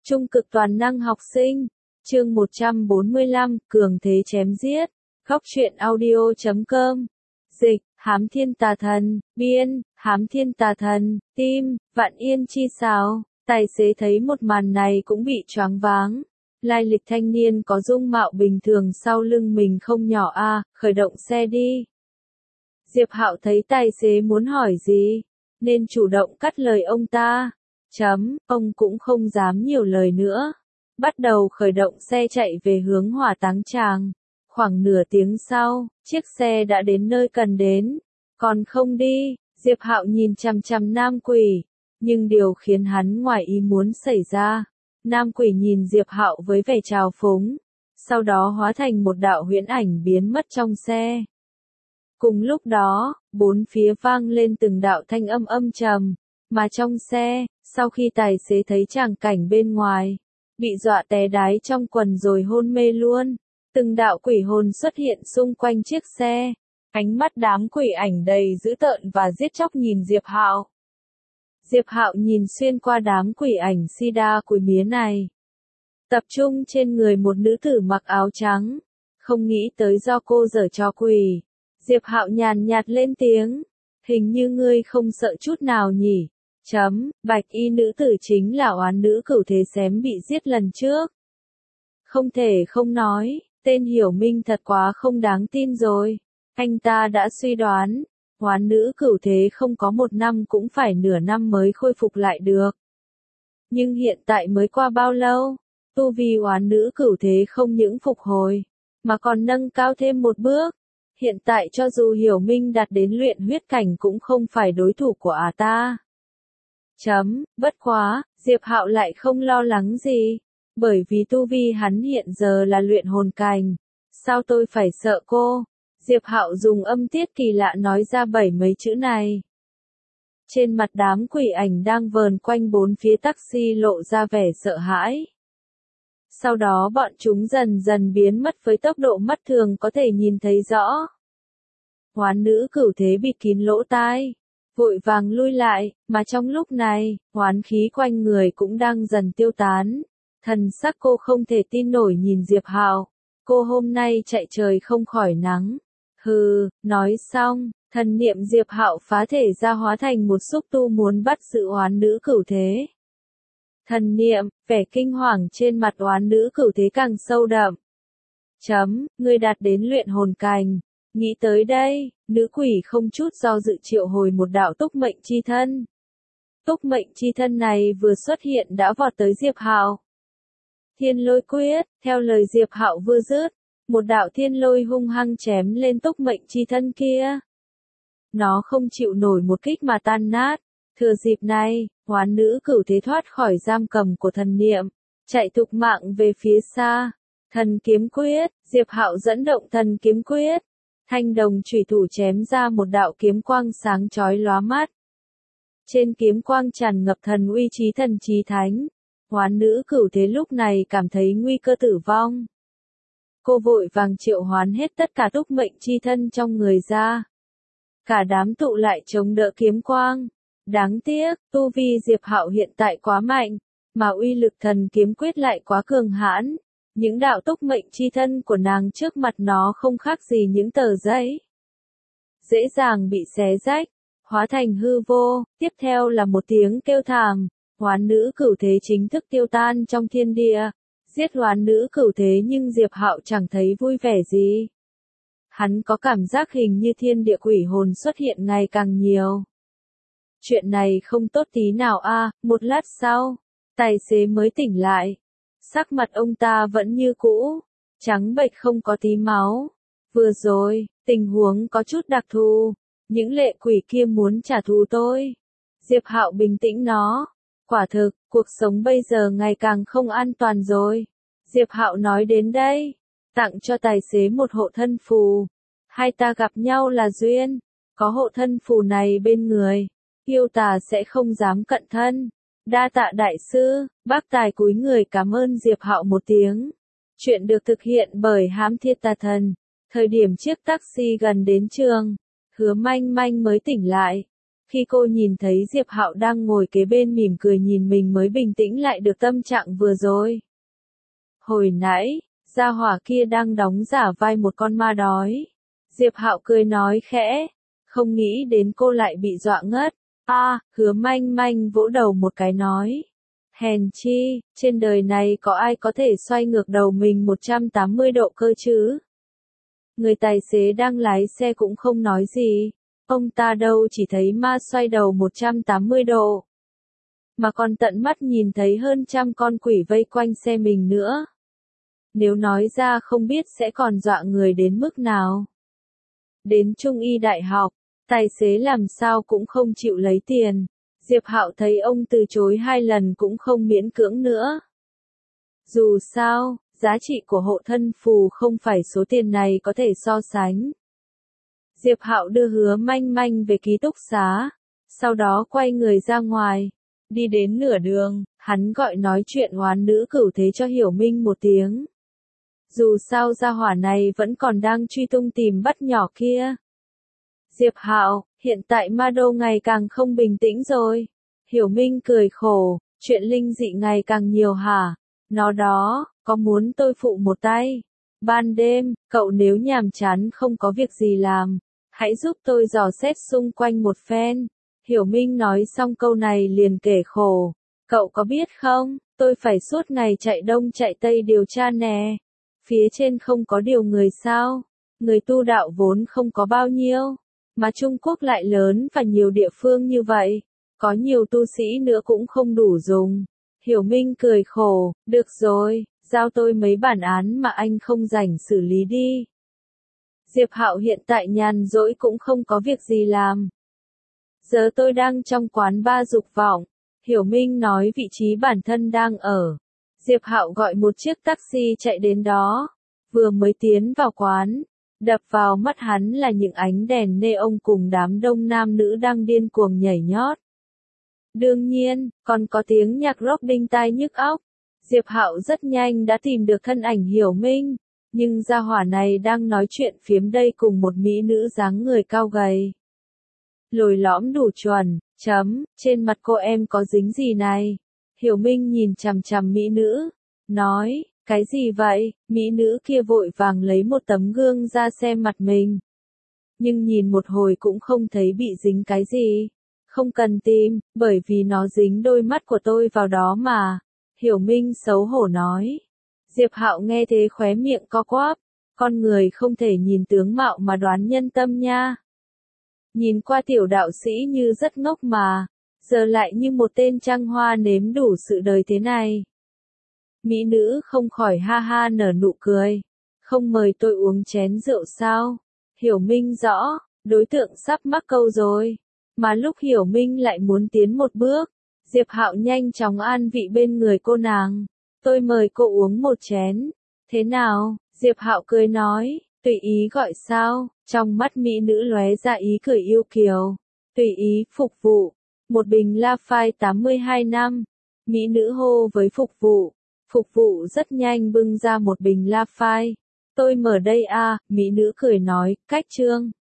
Trung cực toàn năng học sinh. Chương 145, Cường thế chém giết. Góc truyện audio.com. Dịch, Hám Thiên Tà Thần. Biên, Hám Thiên Tà Thần. Tim, Vạn Yên Chi Sào. Tài xế thấy một màn này cũng bị choáng váng. Lai lịch thanh niên có dung mạo bình thường sau lưng mình không nhỏ a, khởi động xe đi. Diệp Hạo thấy tài xế muốn hỏi gì, nên chủ động cắt lời ông ta. Ông cũng không dám nhiều lời nữa. Bắt đầu khởi động xe chạy về hướng Hỏa Táng Tràng. Khoảng nửa tiếng sau, chiếc xe đã đến nơi cần đến. Còn không đi, Diệp Hạo nhìn chằm chằm Nam Quỷ. Nhưng điều khiến hắn ngoài ý muốn xảy ra. Nam Quỷ nhìn Diệp Hạo với vẻ trào phúng. Sau đó hóa thành một đạo huyễn ảnh biến mất trong xe. Cùng lúc đó, bốn phía vang lên từng đạo thanh âm âm trầm. Mà trong xe, sau khi tài xế thấy tràng cảnh bên ngoài, bị dọa té đái trong quần rồi hôn mê luôn. Từng đạo quỷ hồn xuất hiện xung quanh chiếc xe. Ánh mắt đám quỷ ảnh đầy dữ tợn và giết chóc nhìn Diệp Hạo. Diệp Hạo nhìn xuyên qua đám quỷ ảnh si đa quỷ mía này. Tập trung trên người một nữ tử mặc áo trắng. Không nghĩ tới do cô giở trò quỷ. Diệp Hạo nhàn nhạt lên tiếng. Hình như ngươi không sợ chút nào nhỉ. Bạch y nữ tử chính là oán nữ cửu thế xém bị giết lần trước. Không thể không nói, tên Hiểu Minh thật quá không đáng tin rồi. Anh ta đã suy đoán, oán nữ cửu thế không có 1 năm cũng phải nửa năm mới khôi phục lại được. Nhưng hiện tại mới qua bao lâu, tu vi oán nữ cửu thế không những phục hồi, mà còn nâng cao thêm một bước. Hiện tại cho dù Hiểu Minh đạt đến luyện huyết cảnh cũng không phải đối thủ của ta. Bất quá, Diệp Hạo lại không lo lắng gì, bởi vì tu vi hắn hiện giờ là luyện hồn cảnh. Sao tôi phải sợ cô? Diệp Hạo dùng âm tiết kỳ lạ nói ra 7 mấy chữ này. Trên mặt đám quỷ ảnh đang vờn quanh bốn phía taxi lộ ra vẻ sợ hãi. Sau đó bọn chúng dần dần biến mất với tốc độ mắt thường có thể nhìn thấy rõ. Hoán nữ cửu thế bịt kín lỗ tai, vội vàng lui lại, mà trong lúc này, hoán khí quanh người cũng đang dần tiêu tán. Thần sắc cô không thể tin nổi nhìn Diệp Hạo. Cô hôm nay chạy trời không khỏi nắng. Hừ, nói xong, thần niệm Diệp Hạo phá thể ra hóa thành một xúc tu muốn bắt giữ oán nữ cửu thế. Thần niệm, vẻ kinh hoàng trên mặt oán nữ cửu thế càng sâu đậm. Ngươi đạt đến luyện hồn cảnh. Nghĩ tới đây, nữ quỷ không chút do dự triệu hồi một đạo túc mệnh chi thân. Túc mệnh chi thân này vừa xuất hiện đã vọt tới Diệp Hạo. Thiên lôi quyết, theo lời Diệp Hạo vừa dứt, một đạo thiên lôi hung hăng chém lên túc mệnh chi thân kia. Nó không chịu nổi một kích mà tan nát. Thừa dịp này, hoán nữ cửu thế thoát khỏi giam cầm của thần niệm, chạy thục mạng về phía xa. Thần kiếm quyết, Diệp Hạo dẫn động thần kiếm quyết. Thanh đồng chủy thủ chém ra một đạo kiếm quang sáng chói lóa mắt. Trên kiếm quang tràn ngập thần uy chí thần chí thánh. Hoán nữ cửu thế lúc này cảm thấy nguy cơ tử vong. Cô vội vàng triệu hoán hết tất cả túc mệnh chi thân trong người ra. Cả đám tụ lại chống đỡ kiếm quang. Đáng tiếc, tu vi Diệp Hạo hiện tại quá mạnh, mà uy lực thần kiếm quyết lại quá cường hãn. Những đạo túc mệnh chi thân của nàng trước mặt nó không khác gì những tờ giấy. Dễ dàng bị xé rách, hóa thành hư vô, tiếp theo là một tiếng kêu thảm. Hoán nữ cửu thế chính thức tiêu tan trong thiên địa. Giết hoán nữ cửu thế nhưng Diệp Hạo chẳng thấy vui vẻ gì. Hắn có cảm giác hình như thiên địa quỷ hồn xuất hiện ngày càng nhiều. Chuyện này không tốt tí nào a. Một lát sau, tài xế mới tỉnh lại. Sắc mặt ông ta vẫn như cũ, trắng bệch không có tí máu. Vừa rồi, tình huống có chút đặc thù. Những lệ quỷ kia muốn trả thù tôi. Diệp Hạo bình tĩnh nó. Quả thực, cuộc sống bây giờ ngày càng không an toàn rồi. Diệp Hạo nói đến đây, tặng cho tài xế một hộ thân phù. Hai ta gặp nhau là duyên, có hộ thân phù này bên người, yêu tà sẽ không dám cận thân. Đa tạ đại sư. Bác tài cúi người cảm ơn Diệp Hạo một tiếng. Chuyện được thực hiện bởi Hám Thiên Tà Thần. Thời điểm chiếc taxi gần đến trường, Hứa Manh Manh mới tỉnh lại. Khi cô nhìn thấy Diệp Hạo đang ngồi kế bên mỉm cười nhìn mình mới bình tĩnh lại được tâm trạng vừa rồi. Hồi nãy, gia hỏa kia đang đóng giả vai một con ma đói. Diệp Hạo cười nói khẽ, không nghĩ đến cô lại bị dọa ngất. Hứa Manh Manh vỗ đầu một cái nói. Hèn chi, trên đời này có ai có thể xoay ngược đầu mình 180 độ cơ chứ? Người tài xế đang lái xe cũng không nói gì. Ông ta đâu chỉ thấy ma xoay đầu 180 độ. Mà còn tận mắt nhìn thấy hơn trăm con quỷ vây quanh xe mình nữa. Nếu nói ra không biết sẽ còn dọa người đến mức nào. Đến Trung y đại học, tài xế làm sao cũng không chịu lấy tiền. Diệp Hạo thấy ông từ chối 2 lần cũng không miễn cưỡng nữa. Dù sao, giá trị của hộ thân phù không phải số tiền này có thể so sánh. Diệp Hạo đưa Hứa Manh Manh về ký túc xá, sau đó quay người ra ngoài. Đi đến nửa đường, hắn gọi nói chuyện oán nữ cửu thế cho Hiểu Minh một tiếng. Dù sao gia hỏa này vẫn còn đang truy tung tìm bắt nhỏ kia. Diệp Hạo, hiện tại ma đô ngày càng không bình tĩnh rồi. Hiểu Minh cười khổ, chuyện linh dị ngày càng nhiều hả? Nó đó, có muốn tôi phụ một tay? Ban đêm, cậu nếu nhàm chán không có việc gì làm, hãy giúp tôi dò xét xung quanh một phen. Hiểu Minh nói xong câu này liền kể khổ. Cậu có biết không, tôi phải suốt ngày chạy đông chạy tây điều tra nè. Phía trên không có điều người sao? Người tu đạo vốn không có bao nhiêu. Mà Trung Quốc lại lớn và nhiều địa phương như vậy. Có nhiều tu sĩ nữa cũng không đủ dùng. Hiểu Minh cười khổ, được rồi, giao tôi mấy bản án mà anh không rảnh xử lý đi. Diệp Hạo hiện tại nhàn rỗi cũng không có việc gì làm. Giờ tôi đang trong quán bar dục vọng. Hiểu Minh nói vị trí bản thân đang ở. Diệp Hạo gọi một chiếc taxi chạy đến đó. Vừa mới tiến vào quán, đập vào mắt hắn là những ánh đèn neon cùng đám đông nam nữ đang điên cuồng nhảy nhót. Đương nhiên, còn có tiếng nhạc rock đinh tai nhức óc. Diệp Hạo rất nhanh đã tìm được thân ảnh Hiểu Minh, nhưng gia hỏa này đang nói chuyện phiếm đây cùng một mỹ nữ dáng người cao gầy. Lồi lõm đủ chuẩn, trên mặt cô em có dính gì này? Hiểu Minh nhìn chằm chằm mỹ nữ, nói, cái gì vậy? Mỹ nữ kia vội vàng lấy một tấm gương ra xem mặt mình. Nhưng nhìn một hồi cũng không thấy bị dính cái gì. Không cần tìm, bởi vì nó dính đôi mắt của tôi vào đó mà. Hiểu Minh xấu hổ nói. Diệp Hạo nghe thế khóe miệng co quắp. Con người không thể nhìn tướng mạo mà đoán nhân tâm nha. Nhìn qua tiểu đạo sĩ như rất ngốc mà. Giờ lại như một tên trăng hoa nếm đủ sự đời thế này. Mỹ nữ không khỏi ha ha nở nụ cười. Không mời tôi uống chén rượu sao? Hiểu Minh rõ, đối tượng sắp mắc câu rồi. Mà lúc Hiểu Minh lại muốn tiến một bước, Diệp Hạo nhanh chóng an vị bên người cô nàng. Tôi mời cô uống một chén. Thế nào? Diệp Hạo cười nói, tùy ý gọi sao? Trong mắt mỹ nữ lóe ra ý cười yêu kiều. Tùy ý phục vụ. Một bình Lafite 82 năm. Mỹ nữ hô với phục vụ. Phục vụ rất nhanh bưng ra một bình Lafite. Tôi mở đây à, mỹ nữ cười nói, cách trương.